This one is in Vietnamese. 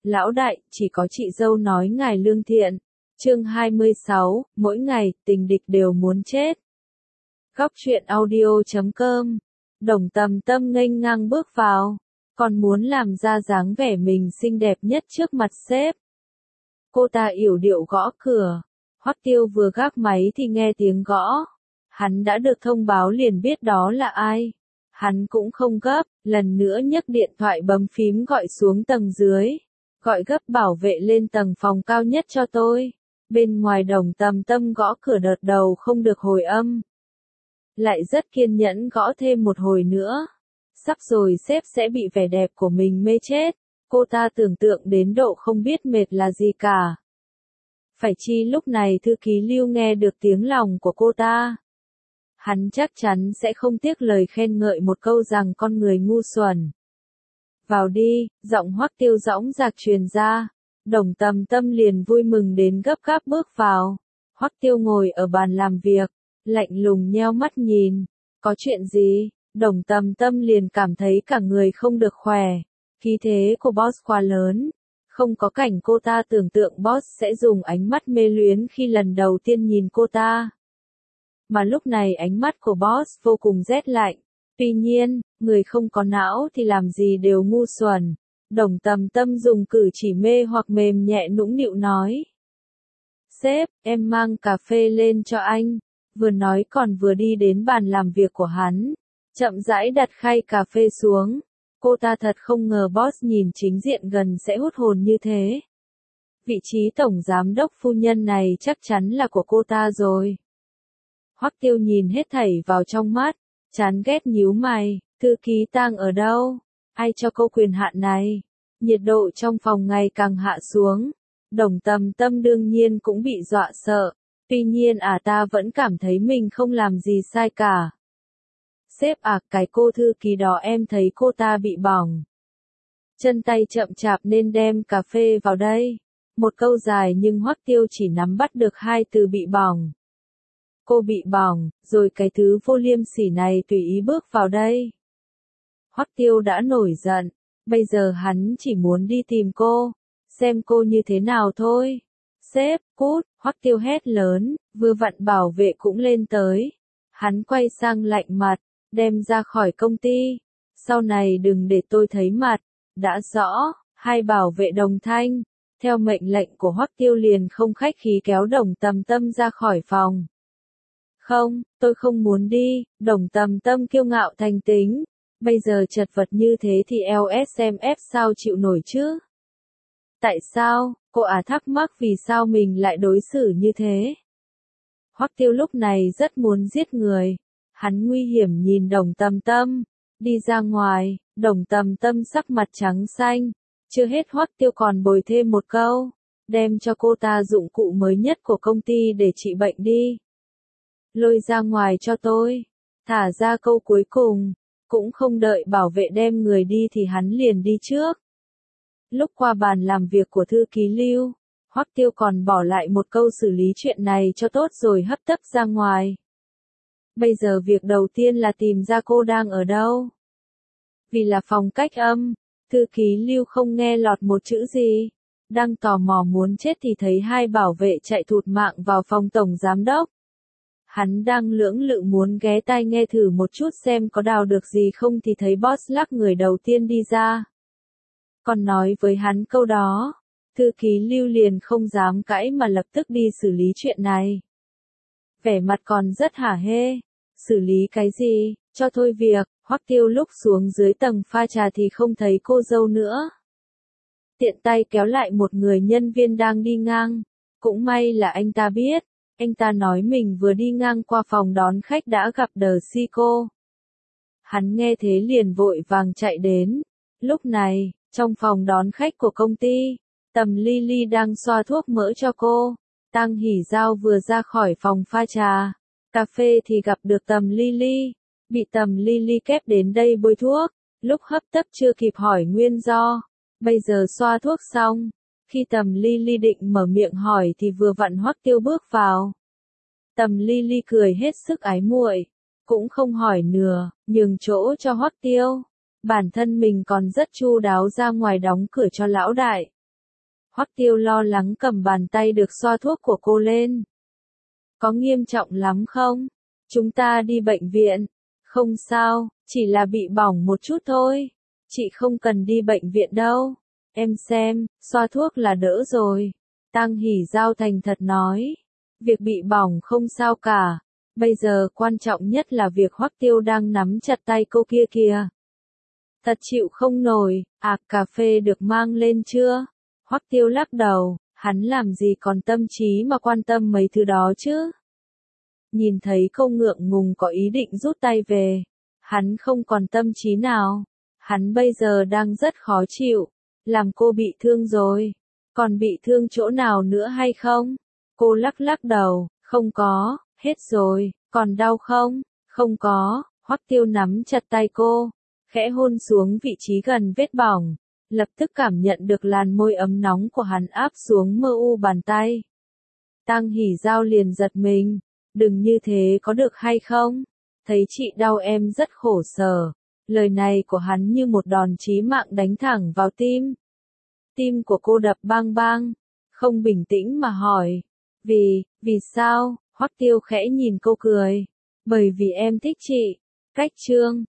Lão đại, chỉ có chị dâu nói ngài lương thiện. Chương 26, mỗi ngày, tình địch đều muốn chết. Góc truyện audio.com. Đồng Tầm Tâm nghênh ngang bước vào, còn muốn làm ra dáng vẻ mình xinh đẹp nhất trước mặt sếp. Cô ta yểu điệu gõ cửa. Hoắc Tiêu vừa gác máy thì nghe tiếng gõ. Hắn đã được thông báo liền biết đó là ai. Hắn cũng không gấp, lần nữa nhấc điện thoại bấm phím gọi xuống tầng dưới. Gọi gấp bảo vệ lên tầng phòng cao nhất cho tôi. Bên ngoài Đồng Tầm Tâm gõ cửa đợt đầu không được hồi âm. Lại rất kiên nhẫn gõ thêm một hồi nữa. Sắp rồi sếp sẽ bị vẻ đẹp của mình mê chết. Cô ta tưởng tượng đến độ không biết mệt là gì cả. Phải chi lúc này thư ký Lưu nghe được tiếng lòng của cô ta. Hắn chắc chắn sẽ không tiếc lời khen ngợi một câu rằng con người ngu xuẩn. Vào đi, giọng Hoắc Tiêu dõng dạc truyền ra. Đồng Tầm Tâm liền vui mừng đến gấp gáp bước vào. Hoắc Tiêu ngồi ở bàn làm việc, lạnh lùng nheo mắt nhìn. Có chuyện gì? Đồng Tầm Tâm liền cảm thấy cả người không được khỏe. Khí thế của boss quá lớn. Không có cảnh cô ta tưởng tượng boss sẽ dùng ánh mắt mê luyến khi lần đầu tiên nhìn cô ta. Mà lúc này ánh mắt của boss vô cùng rét lạnh. Tuy nhiên, người không có não thì làm gì đều ngu xuẩn. Đồng Tầm Tâm dùng cử chỉ mê hoặc mềm nhẹ nũng nịu nói. Sếp, em mang cà phê lên cho anh. Vừa nói còn vừa đi đến bàn làm việc của hắn. Chậm rãi đặt khay cà phê xuống. Cô ta thật không ngờ boss nhìn chính diện gần sẽ hút hồn như thế. Vị trí tổng giám đốc phu nhân này chắc chắn là của cô ta rồi. Hoắc Tiêu nhìn hết thảy vào trong mắt, chán ghét nhíu mày, thư ký Tang ở đâu? Ai cho cô quyền hạn này? Nhiệt độ trong phòng ngày càng hạ xuống. Đồng Tầm Tâm đương nhiên cũng bị dọa sợ. Tuy nhiên ta vẫn cảm thấy mình không làm gì sai cả. Sếp cái cô thư ký đó em thấy cô ta bị bỏng. Chân tay chậm chạp nên đem cà phê vào đây. Một câu dài nhưng Hoắc Tiêu chỉ nắm bắt được hai từ bị bỏng. Cô bị bỏng, rồi cái thứ vô liêm sỉ này tùy ý bước vào đây. Hoắc Tiêu đã nổi giận, bây giờ hắn chỉ muốn đi tìm cô, xem cô như thế nào thôi. Sếp, cút, Hoắc Tiêu hét lớn, vừa vặn bảo vệ cũng lên tới. Hắn quay sang lạnh mặt, đem ra khỏi công ty. Sau này đừng để tôi thấy mặt, đã rõ, hai bảo vệ đồng thanh. Theo mệnh lệnh của Hoắc Tiêu liền không khách khí kéo Đồng Tầm Tâm ra khỏi phòng. Không, tôi không muốn đi, Đồng Tầm Tâm kiêu ngạo thành tính. Bây giờ chật vật như thế thì LSMF sao chịu nổi chứ? Tại sao, cô thắc mắc vì sao mình lại đối xử như thế? Hoắc Tiêu lúc này rất muốn giết người. Hắn nguy hiểm nhìn Đồng Tầm Tâm. Đi ra ngoài, Đồng Tầm Tâm sắc mặt trắng xanh. Chưa hết Hoắc Tiêu còn bồi thêm một câu. Đem cho cô ta dụng cụ mới nhất của công ty để trị bệnh đi. Lôi ra ngoài cho tôi. Thả ra câu cuối cùng. Cũng không đợi bảo vệ đem người đi thì hắn liền đi trước. Lúc qua bàn làm việc của thư ký Lưu, Hoắc Tiêu còn bỏ lại một câu xử lý chuyện này cho tốt rồi hấp tấp ra ngoài. Bây giờ việc đầu tiên là tìm ra cô đang ở đâu. Vì là phòng cách âm, thư ký Lưu không nghe lọt một chữ gì. Đang tò mò muốn chết thì thấy hai bảo vệ chạy thụt mạng vào phòng tổng giám đốc. Hắn đang lưỡng lự muốn ghé tai nghe thử một chút xem có đào được gì không thì thấy boss lắc người đầu tiên đi ra. Còn nói với hắn câu đó, thư ký Lưu liền không dám cãi mà lập tức đi xử lý chuyện này. Vẻ mặt còn rất hả hê. Xử lý cái gì, cho thôi việc. Hoắc Tiêu lúc xuống dưới tầng pha trà thì không thấy cô dâu nữa. Tiện tay kéo lại một người nhân viên đang đi ngang. Cũng may là anh ta biết. Anh ta nói mình vừa đi ngang qua phòng đón khách đã gặp Desico. Hắn nghe thế liền vội vàng chạy đến. Lúc này, trong phòng đón khách của công ty, Tầm Lily đang xoa thuốc mỡ cho cô. Tang Hỉ Giao vừa ra khỏi phòng pha trà, cà phê thì gặp được Tầm Lily. Bị Tầm Lily kép đến đây bôi thuốc, lúc hấp tấp chưa kịp hỏi nguyên do. Bây giờ xoa thuốc xong. Khi Tầm Lily định mở miệng hỏi thì vừa vặn Hoắc Tiêu bước vào. Tầm Lily cười hết sức ái muội, cũng không hỏi nửa, nhường chỗ cho Hoắc Tiêu. Bản thân mình còn rất chu đáo ra ngoài đóng cửa cho lão đại. Hoắc Tiêu lo lắng cầm bàn tay được xoa thuốc của cô lên. Có nghiêm trọng lắm không? Chúng ta đi bệnh viện. Không sao, chỉ là bị bỏng một chút thôi. Chị không cần đi bệnh viện đâu. Em xem, xoa thuốc là đỡ rồi. Tang Hỷ Giao thành thật nói. Việc bị bỏng không sao cả. Bây giờ quan trọng nhất là việc Hoắc Tiêu đang nắm chặt tay cô kia kìa. Thật chịu không nổi, cà phê được mang lên chưa? Hoắc Tiêu lắc đầu, hắn làm gì còn tâm trí mà quan tâm mấy thứ đó chứ? Nhìn thấy cô ngượng ngùng có ý định rút tay về, hắn không còn tâm trí nào. Hắn bây giờ đang rất khó chịu, làm cô bị thương rồi. Còn bị thương chỗ nào nữa hay không? Cô lắc lắc đầu, không có, hết rồi, còn đau không? Không có, Hoắc Tiêu nắm chặt tay cô, khẽ hôn xuống vị trí gần vết bỏng, lập tức cảm nhận được làn môi ấm nóng của hắn áp xuống mơ u bàn tay. Tang Hỷ Giao liền giật mình, đừng như thế có được hay không? Thấy chị đau em rất khổ sở. Lời này của hắn như một đòn chí mạng đánh thẳng vào tim. Tim của cô đập bang bang, không bình tĩnh mà hỏi. Vì sao? Hoắc Tiêu khẽ nhìn cô cười. Bởi vì em thích chị. Cách chương